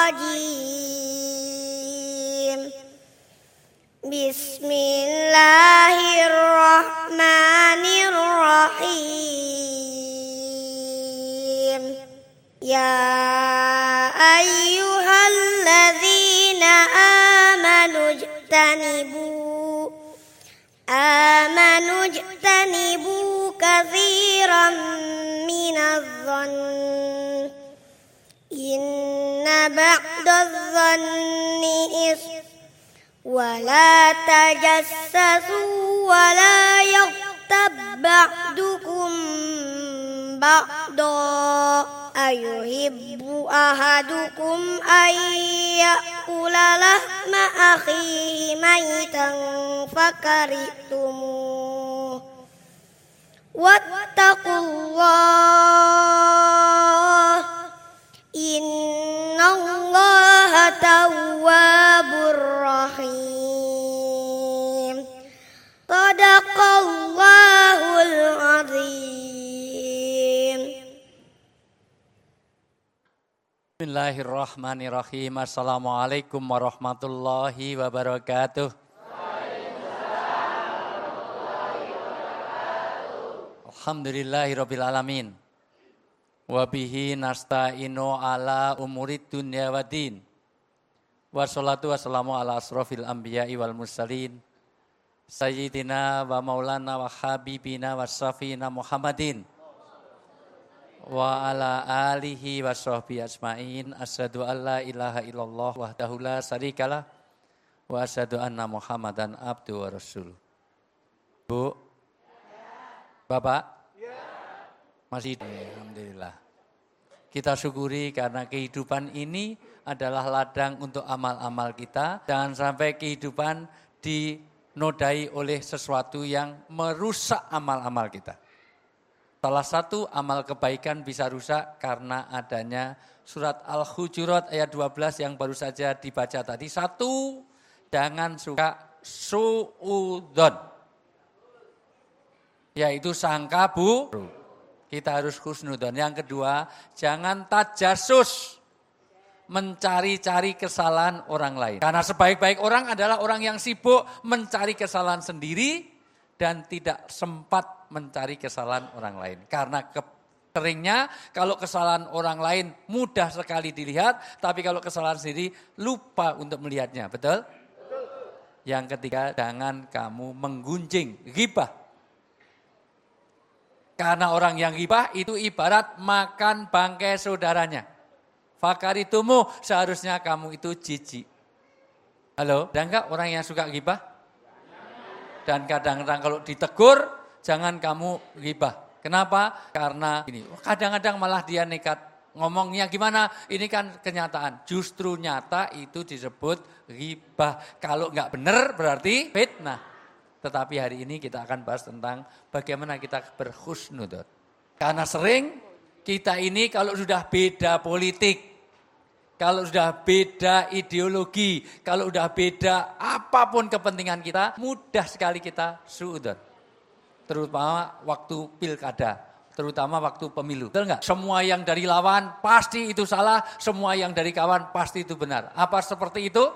الرجيم بسم الله الرحمن الرحيم يا أيها الذين آمنوا اجتنبوا كثيرا من الظن إن بعض الظن إثم ولا تجسسوا ولا يغتب بعضكم بعضا أيحب أحدكم أن يأكل لحم أخيه ميتا فكرهتموه واتقوا الله إن الله تواب رحيم صدق الله العظيم. Bismillahirrahmanirrahim. Assalamualaikum warahmatullahi wabarakatuh. Alhamdulillahirabbil alamin. Wa bihi nasta'inu ala umurid dunya waddin. Wassalatu wassalamu ala asrofil anbiya'i wal mursalin. Sayyidina wa maulana wa habibina wa safina Muhammadin. Wa ala alihi wa sahbihi ajma'in. Asyhadu an la ilaha illallah wahdahu la syarikalah. Wa asyhadu anna Muhammadan abduhu wa rasuluh. Bu, Bapak, masih alhamdulillah. Kita syukuri karena kehidupan ini adalah ladang untuk amal-amal kita. Jangan sampai kehidupan dinodai oleh sesuatu yang merusak amal-amal kita. Salah satu amal kebaikan bisa rusak karena adanya surat Al-Hujurat ayat 12 yang baru saja dibaca tadi. Satu, jangan suka su'udzon, yaitu sangka buruk. Kita harus husnudzon. Yang kedua, jangan tajasus, mencari-cari kesalahan orang lain. Karena sebaik-baik orang adalah orang yang sibuk mencari kesalahan sendiri dan tidak sempat mencari kesalahan orang lain. Karena seringnya kalau kesalahan orang lain mudah sekali dilihat, tapi kalau kesalahan sendiri lupa untuk melihatnya. Betul? Yang ketiga, jangan kamu menggunjing, ghibah. Karena orang yang ghibah itu ibarat makan bangkai saudaranya. Fakaritumu, seharusnya kamu itu jijik. Halo, ada enggak orang yang suka ghibah? Dan kadang-kadang kalau ditegur, jangan kamu ghibah. Kenapa? Karena ini, kadang-kadang malah dia nekat ngomongnya gimana, ini kan kenyataan. Justru nyata itu disebut ghibah. Kalau enggak benar berarti fitnah. Tetapi hari ini kita akan bahas tentang bagaimana kita berhusnudzon. Karena sering kita ini kalau sudah beda politik, kalau sudah beda ideologi, kalau sudah beda apapun kepentingan kita, mudah sekali kita suudzon. Terutama waktu pilkada, terutama waktu pemilu. Betul enggak? Semua yang dari lawan pasti itu salah, semua yang dari kawan pasti itu benar. Apa seperti itu?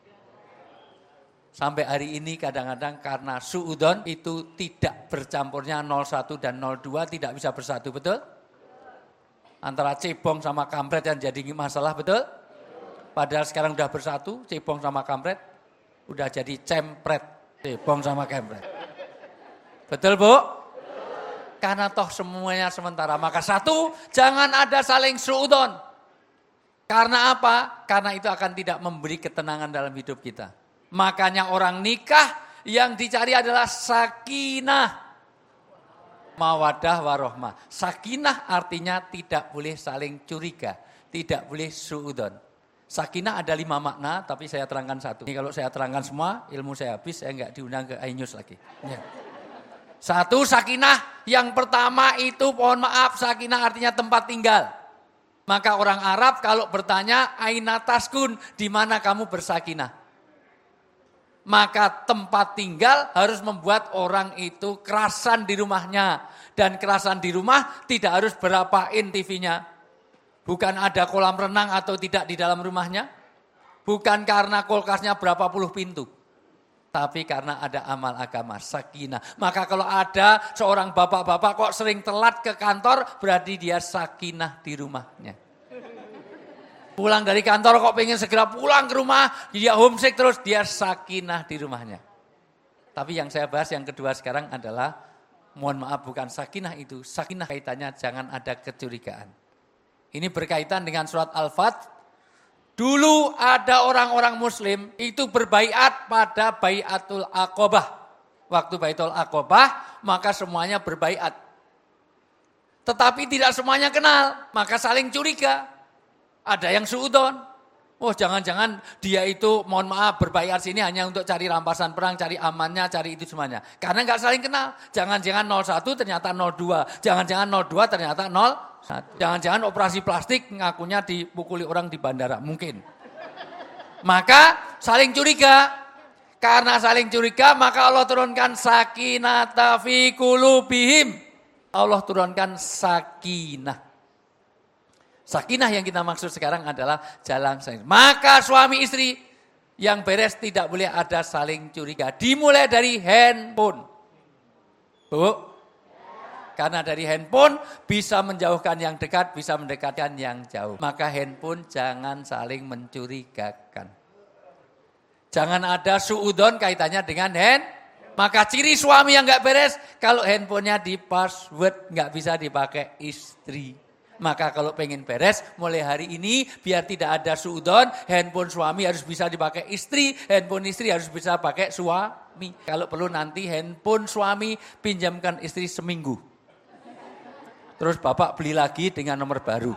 Sampai hari ini kadang-kadang karena suudzon itu tidak bercampurnya 01 dan 02 tidak bisa bersatu, betul? Antara cebong sama kampret yang jadi masalah, betul? Padahal sekarang udah bersatu, cebong sama kampret, udah jadi cempret, cebong sama kampret. Betul, Bu? Karena toh semuanya sementara. Maka satu, jangan ada saling suudzon. Karena apa? Karena itu akan tidak memberi ketenangan dalam hidup kita. Makanya orang nikah yang dicari adalah sakinah, mawaddah warohmah. Sakinah artinya tidak boleh saling curiga, tidak boleh suudzon. Sakinah ada 5 makna, tapi saya terangkan satu. Ini kalau saya terangkan semua, ilmu saya habis, saya enggak diundang ke iNews lagi. Ya. Satu, sakinah. Yang pertama itu, mohon maaf, sakinah artinya tempat tinggal. Maka orang Arab kalau bertanya, aina taskun, di mana kamu bersakinah? Maka tempat tinggal harus membuat orang itu kerasan di rumahnya. Dan kerasan di rumah tidak harus berapa in TV-nya. Bukan ada kolam renang atau tidak di dalam rumahnya. Bukan karena kulkasnya berapa puluh pintu. Tapi karena ada amal agama, sakinah. Maka kalau ada seorang bapak-bapak kok sering telat ke kantor, berarti dia sakinah di rumahnya. Pulang dari kantor kok pengen segera pulang ke rumah, dia homesick terus, dia sakinah di rumahnya. Tapi yang saya bahas yang kedua sekarang adalah, mohon maaf bukan sakinah itu, sakinah kaitannya jangan ada kecurigaan. Ini berkaitan dengan surat Al-Fat. Dulu ada orang-orang muslim itu berbaiat pada baiatul Aqobah. Waktu baiatul Aqobah maka semuanya berbaiat. Tetapi tidak semuanya kenal, maka saling curiga. Ada yang suudon. Oh jangan-jangan dia itu mohon maaf berbaiat sini hanya untuk cari rampasan perang, cari amannya, cari itu semuanya. Karena nggak saling kenal. Jangan-jangan 01 ternyata 02. Jangan-jangan 02 ternyata 01. Jangan-jangan operasi plastik ngakunya dipukuli orang di bandara. Mungkin. Maka saling curiga. Karena saling curiga maka Allah turunkan sakinata fi qulubihim. Allah turunkan sakinah. Sakinah yang kita maksud sekarang adalah jalan sakinah. Maka suami istri yang beres tidak boleh ada saling curiga. Dimulai dari handphone. Bu, karena dari handphone bisa menjauhkan yang dekat, bisa mendekatkan yang jauh. Maka handphone jangan saling mencurigakan. Jangan ada suudon kaitannya dengan Maka ciri suami yang gak beres, kalau handphonenya di password gak bisa dipakai istri. Maka kalau pengen beres, mulai hari ini biar tidak ada suudon, handphone suami harus bisa dipakai istri, handphone istri harus bisa pakai suami. Kalau perlu nanti handphone suami pinjamkan istri seminggu. Terus bapak beli lagi dengan nomor baru.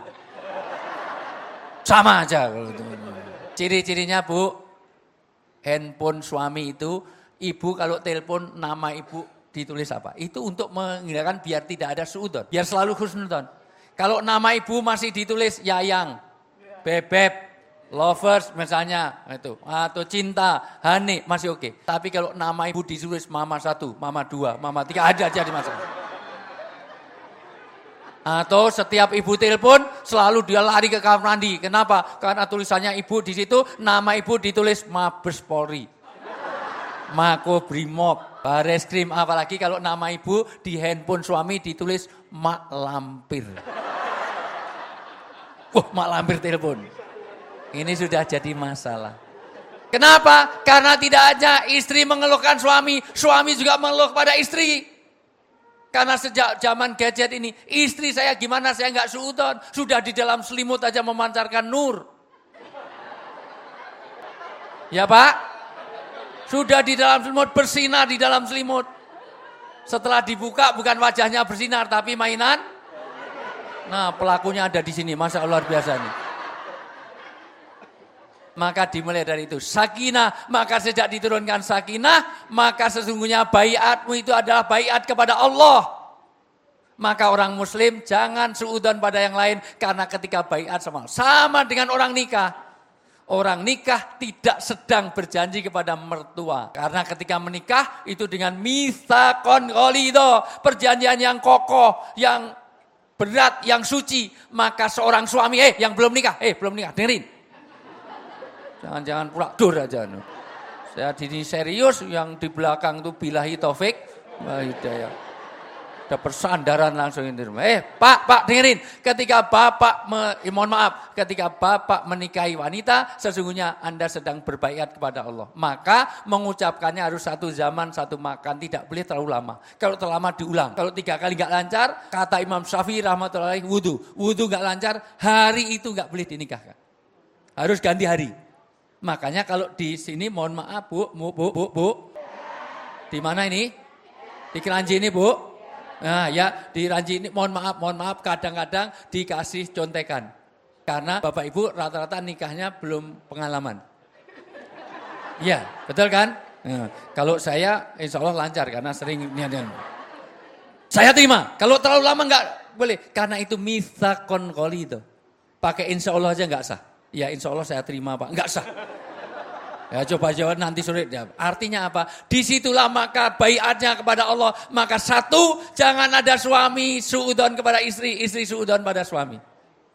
Sama aja kalau itu. Ciri-cirinya Bu, handphone suami itu, ibu kalau telepon nama ibu ditulis apa? Itu untuk menghilangkan biar tidak ada suudon, biar selalu husnudon. Kalau nama ibu masih ditulis Yayang, Bebek, Lovers misalnya itu, atau Cinta, Hani masih oke. Tapi kalau nama ibu ditulis Mama 1, Mama 2, Mama 3 ada aja di masalah. Atau setiap ibu telepon selalu dia lari ke kamar mandi. Kenapa? Karena tulisannya ibu di situ, nama ibu ditulis Mabes Polri, Makobrimob, Bareskrim. Apalagi kalau nama ibu di handphone suami ditulis Mak Lampir. Wah, Mak Lampir telepon. Ini sudah jadi masalah. Kenapa? Karena tidak hanya istri mengeluhkan suami, suami juga mengeluh pada istri. Karena sejak zaman gadget ini, istri saya gimana saya nggak suudon, sudah di dalam selimut aja memancarkan nur. Ya Pak? Sudah di dalam selimut, bersinar di dalam selimut. Setelah dibuka bukan wajahnya bersinar tapi mainan. Nah pelakunya ada di sini, Masya Allah luar biasa nih. Maka dimulai dari itu, sakinah. Maka sejak diturunkan sakinah, maka sesungguhnya baiatmu itu adalah baiat kepada Allah. Maka orang muslim jangan suudon pada yang lain. Karena ketika baiat sama dengan orang nikah. Orang nikah tidak sedang berjanji kepada mertua. Karena ketika menikah itu dengan mitsaqon ghalidho, perjanjian yang kokoh, yang berat, yang suci. Maka seorang suami, yang belum nikah, dengerin. Jangan-jangan pura dur aja. Saya ini serius, yang di belakang itu billahi taufik wa hidayah. Ada persandaran langsung ini. Pak dengerin. Ketika Bapak, mohon maaf, ketika Bapak menikahi wanita, sesungguhnya Anda sedang berbaiat kepada Allah. Maka mengucapkannya harus satu zaman, satu makan. Tidak boleh terlalu lama. Kalau terlalu lama diulang. Kalau 3 kali gak lancar, kata Imam Syafi'i rahmatullahi wudhu. Wudhu gak lancar, hari itu gak boleh dinikahkan. Harus ganti hari. Makanya kalau di sini mohon maaf Bu. Di mana ini? Di Keranji ini Bu. Nah ya di Ranji ini mohon maaf kadang-kadang dikasih contekan. Karena Bapak Ibu rata-rata nikahnya belum pengalaman. Iya betul kan? Nah, kalau saya insya Allah lancar karena sering niatnya. Saya terima, kalau terlalu lama enggak boleh. Karena itu mitsaqon ghalidho. Pakai insya Allah aja enggak sah. Ya insya Allah saya terima Pak, enggak sah. Ya coba jawab nanti sore. Ya, artinya apa? Disitulah maka baiatnya kepada Allah. Maka satu, jangan ada suami suudon kepada istri, istri suudon pada suami.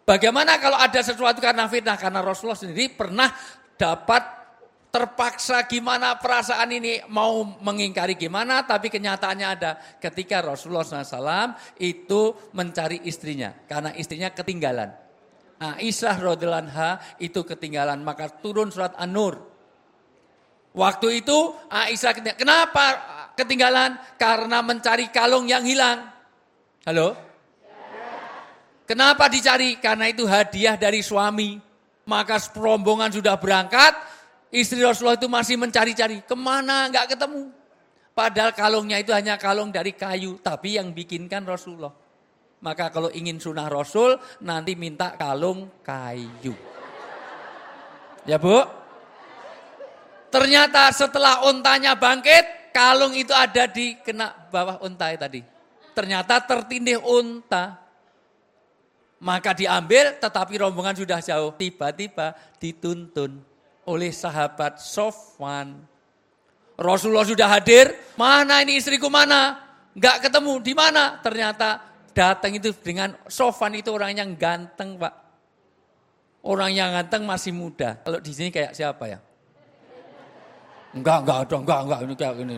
Bagaimana kalau ada sesuatu karena fitnah? Karena Rasulullah sendiri pernah dapat terpaksa gimana perasaan ini mau mengingkari gimana, tapi kenyataannya ada ketika Rasulullah SAW itu mencari istrinya karena istrinya ketinggalan. Aisyah radhiyallahu anha itu ketinggalan, maka turun surat An-Nur. Waktu itu Aisyah ketinggalan. Kenapa ketinggalan? Karena mencari kalung yang hilang. Halo? Kenapa dicari? Karena itu hadiah dari suami. Maka rombongan sudah berangkat, istri Rasulullah itu masih mencari-cari. Kemana? Enggak ketemu. Padahal kalungnya itu hanya kalung dari kayu, tapi yang bikinkan Rasulullah. Maka kalau ingin sunnah Rasul, nanti minta kalung kayu. Ya Bu? Ternyata setelah untanya bangkit, kalung itu ada di kena bawah unta tadi. Ternyata tertindih unta. Maka diambil, tetapi rombongan sudah jauh. Tiba-tiba dituntun oleh sahabat Sofwan. Rasulullah sudah hadir. Mana ini istriku mana? Enggak ketemu. Di mana? Ternyata datang itu dengan Sofwan itu orang yang ganteng, Pak. Orang yang ganteng masih muda. Kalau di sini kayak siapa ya? Enggak. Ini kayak ini.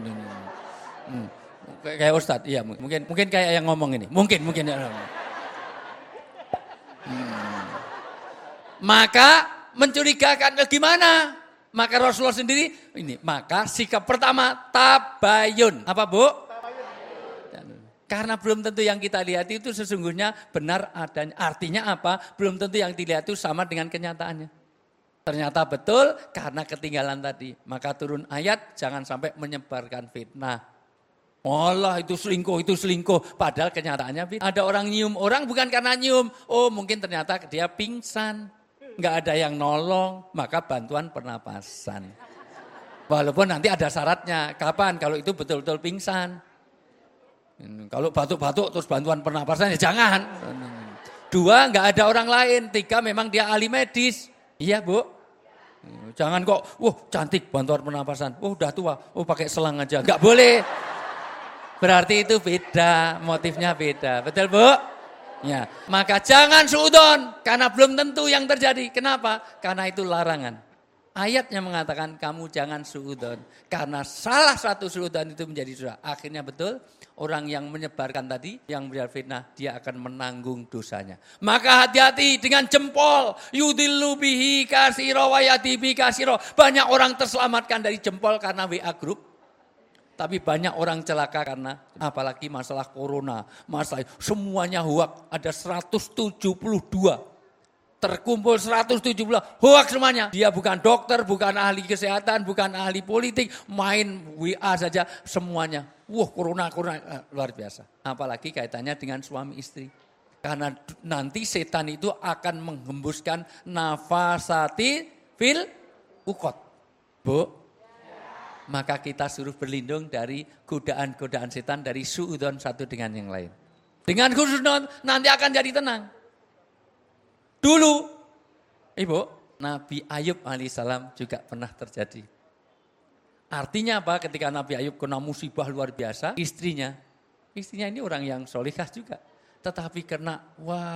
Kayak Ustadz, iya mungkin kayak yang ngomong ini. Mungkin. Maka mencurigakan gimana? Maka Rasulullah sendiri ini. Maka sikap pertama tabayun. Apa Bu? Tabayun. Karena belum tentu yang kita lihat itu sesungguhnya benar adanya. Artinya apa? Belum tentu yang dilihat itu sama dengan kenyataannya. Ternyata betul karena ketinggalan tadi. Maka turun ayat jangan sampai menyebarkan fitnah. Allah itu selingkuh. Padahal kenyataannya ada orang nyium orang bukan karena nyium. Oh mungkin ternyata dia pingsan. Nggak ada yang nolong. Maka bantuan pernapasan. Walaupun nanti ada syaratnya. Kapan? Kalau itu betul-betul pingsan. Kalau batuk-batuk terus bantuan pernapasan ya jangan. 2, nggak ada orang lain. 3, memang dia ahli medis. Iya Bu. Jangan kok, cantik bantuan pernapasan. Udah tua, pakai selang aja. Nggak boleh. Berarti itu beda, motifnya beda. Betul Bu? Ya. Maka jangan suudon, karena belum tentu yang terjadi. Kenapa? Karena itu larangan. Ayatnya mengatakan kamu jangan suudon. Karena salah satu suudon itu menjadi dosa. Akhirnya betul, orang yang menyebarkan tadi, yang berial fitnah, dia akan menanggung dosanya. Maka hati-hati dengan jempol. Yudillu bihi kasiro wa yadibi kasiro. Banyak orang terselamatkan dari jempol karena WA group. Tapi banyak orang celaka karena apalagi masalah corona, masalah semuanya hoak. Ada 172, terkumpul 170 hoak semuanya. Dia bukan dokter, bukan ahli kesehatan, bukan ahli politik, main WA saja semuanya. Corona luar biasa. Apalagi kaitannya dengan suami istri. Karena nanti setan itu akan menghembuskan nafasati fil ukot. Bu. Maka kita suruh berlindung dari godaan-godaan setan, dari suudon satu dengan yang lain. Dengan khusnudon nanti akan jadi tenang. Dulu, Ibu, Nabi Ayub alaihissalam juga pernah terjadi. Artinya apa? Ketika Nabi Ayub kena musibah luar biasa, istrinya ini orang yang solihah juga. Tetapi kena,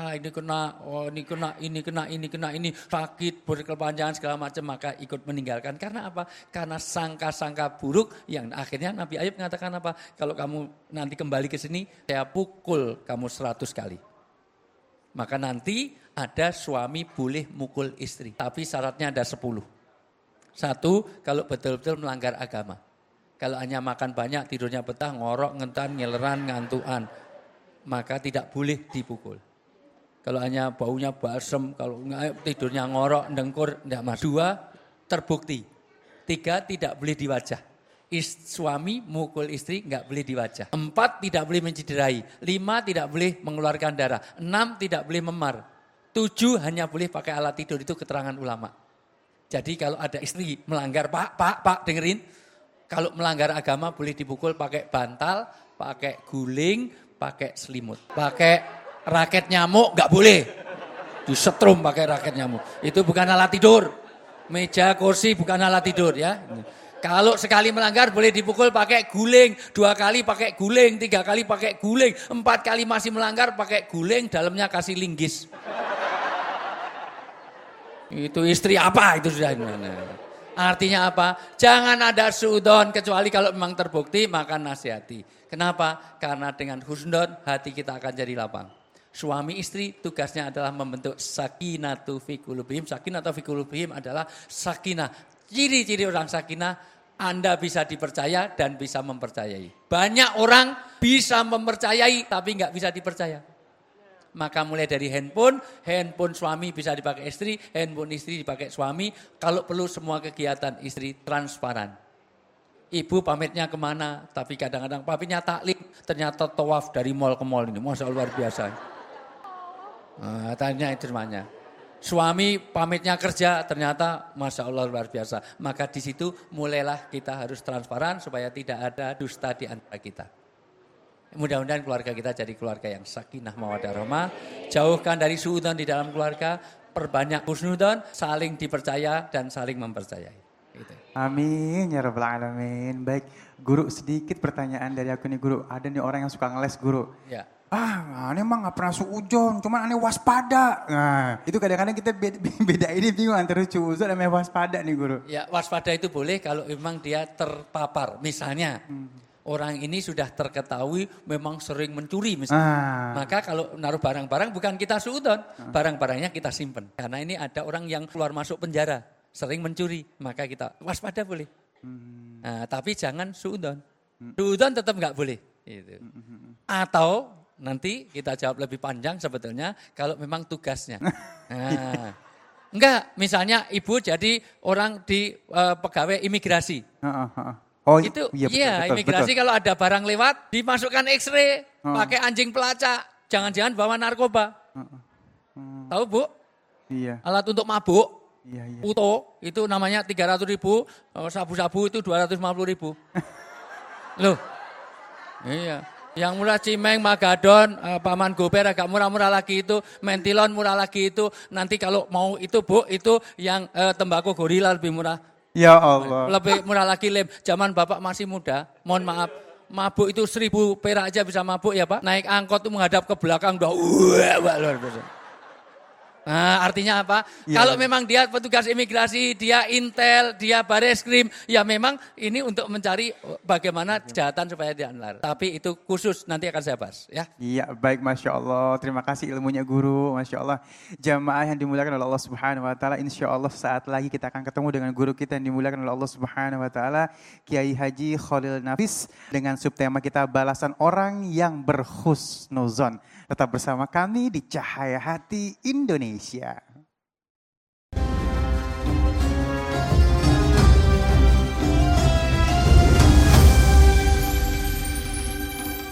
ini, sakit, berkepanjangan segala macam, maka ikut meninggalkan. Karena apa? Karena sangka-sangka buruk yang akhirnya Nabi Ayub mengatakan apa? Kalau kamu nanti kembali ke sini, saya pukul kamu 100 kali. Maka nanti ada suami boleh mukul istri, tapi syaratnya ada 10. 1, kalau betul-betul melanggar agama. Kalau hanya makan banyak, tidurnya betah, ngorok, ngentan, ngeleran, ngantuan, maka tidak boleh dipukul. Kalau hanya baunya balsem, kalau tidurnya ngorok, dengkur, tidak masuk. 2, terbukti. 3, tidak boleh di wajah. Suami mukul istri enggak boleh di wajah. 4, tidak boleh mencederai. 5, tidak boleh mengeluarkan darah. 6, tidak boleh memar. 7, hanya boleh pakai alat tidur, itu keterangan ulama. Jadi kalau ada istri melanggar, Pak, dengerin. Kalau melanggar agama boleh dipukul pakai bantal, pakai guling, pakai selimut. Pakai raket nyamuk enggak boleh. Disetrum pakai raket nyamuk. Itu bukan alat tidur. Meja, kursi bukan alat tidur ya. Kalau sekali melanggar boleh dipukul pakai guling. 2 kali pakai guling, 3 kali pakai guling. 4 kali masih melanggar pakai guling, dalamnya kasih linggis. Itu istri apa itu sudah. Artinya apa? Jangan ada suudon kecuali kalau memang terbukti maka nasihati. Kenapa? Karena dengan husnudon hati kita akan jadi lapang. Suami istri tugasnya adalah membentuk sakinatu fi qulubihim. Sakinatu fi qulubihim adalah sakinah. Ciri-ciri orang sakinah, Anda bisa dipercaya dan bisa mempercayai. Banyak orang bisa mempercayai tapi nggak bisa dipercaya. Maka mulai dari handphone suami bisa dipakai istri, handphone istri dipakai suami. Kalau perlu semua kegiatan istri transparan. Ibu pamitnya kemana, tapi kadang-kadang pamitnya taklim, ternyata tawaf dari mall ke mall ini. Masya Allah luar biasa. Nah, tanya itu semuanya. Suami pamitnya kerja, ternyata Masya Allah luar biasa. Maka di situ mulailah kita harus transparan supaya tidak ada dusta di antara kita. Mudah-mudahan keluarga kita jadi keluarga yang sakinah mawaddah rahmah. Jauhkan dari suudzon di dalam keluarga, perbanyak husnudzon, saling dipercaya dan saling mempercayai. Gitu. Amin ya rabbal alamin. Baik, guru sedikit pertanyaan dari aku nih guru. Ada nih orang yang suka ngeles guru. Ya. Aneh emang gak pernah suudzon, cuman aneh waspada. Nah, itu kadang-kadang kita beda ini bingung antara suudzon dan waspada nih guru. Ya, waspada itu boleh kalau memang dia terpapar. Misalnya, orang ini sudah terketahui memang sering mencuri misalnya. Maka kalau naruh barang-barang bukan kita suudzon, barang-barangnya kita simpen. Karena ini ada orang yang keluar masuk penjara, sering mencuri, maka kita waspada boleh. Nah, tapi jangan suudzon. Suudzon tetap nggak boleh. Gitu. Atau nanti kita jawab lebih panjang sebetulnya kalau memang tugasnya. Nah, enggak, misalnya ibu jadi orang di pegawai imigrasi. Oh itu iya, betul, imigrasi betul. Kalau ada barang lewat dimasukkan X-ray, pakai anjing pelacak, jangan-jangan bawa narkoba. Tahu Bu? Iya. Alat untuk mabuk, Iya. puto itu namanya 300.000, sabu-sabu itu 250.000. Loh, iya. Yang murah Cimeng, Magadon, Paman Gober agak murah-murah lagi itu, Mentilon murah lagi itu. Nanti kalau mau itu Bu, itu yang tembakau gorila lebih murah. Ya Allah. Lebih murah lagi lem. Zaman Bapak masih muda, mohon maaf. Mabuk itu 1.000 perak aja bisa mabuk ya Pak. Naik angkot itu menghadap ke belakang udah luar biasa. Nah, artinya apa? Ya. Kalau memang dia petugas imigrasi, dia intel, dia bareskrim, ya memang ini untuk mencari bagaimana kejahatan supaya dia nular. Tapi itu khusus nanti akan saya bahas ya. Iya, baik, Masya Allah. Terima kasih ilmunya guru, Masya Allah. Jamaah yang dimuliakan oleh Allah Subhanahu Wa Taala, Insya Allah saat lagi kita akan ketemu dengan guru kita yang dimuliakan oleh Allah Subhanahu Wa Taala, Kiai Haji Khalil Nafis, dengan subtema kita balasan orang yang berhusnuzon. Tetap bersama kami di Cahaya Hati Indonesia.